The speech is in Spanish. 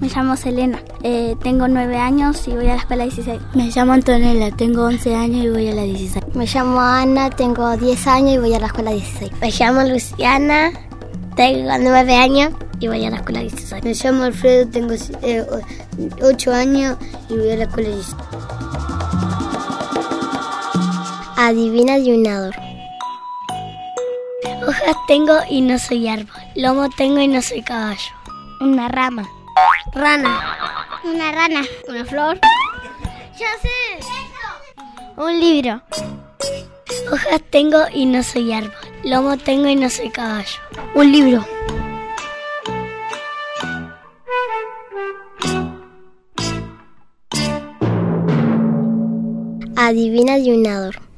llamo Selena, tengo 9 años y voy a la escuela 16. Me llamo Antonella, tengo 11 años y voy a la 16. Me llamo Ana, tengo 10 años y voy a la escuela 16. Me llamo Luciana, tengo 9 años y voy a la escuela 16. Me llamo Alfredo, tengo 8 años y voy a la escuela 16. Adivina adivinador. Hojas tengo y no soy árbol. Lomo tengo y no soy caballo. Una rama. Rana. Una rana. Una flor. Ya sé. Un libro. Hojas tengo y no soy árbol. Lomo tengo y no soy caballo. Un libro. Adivina adivinador.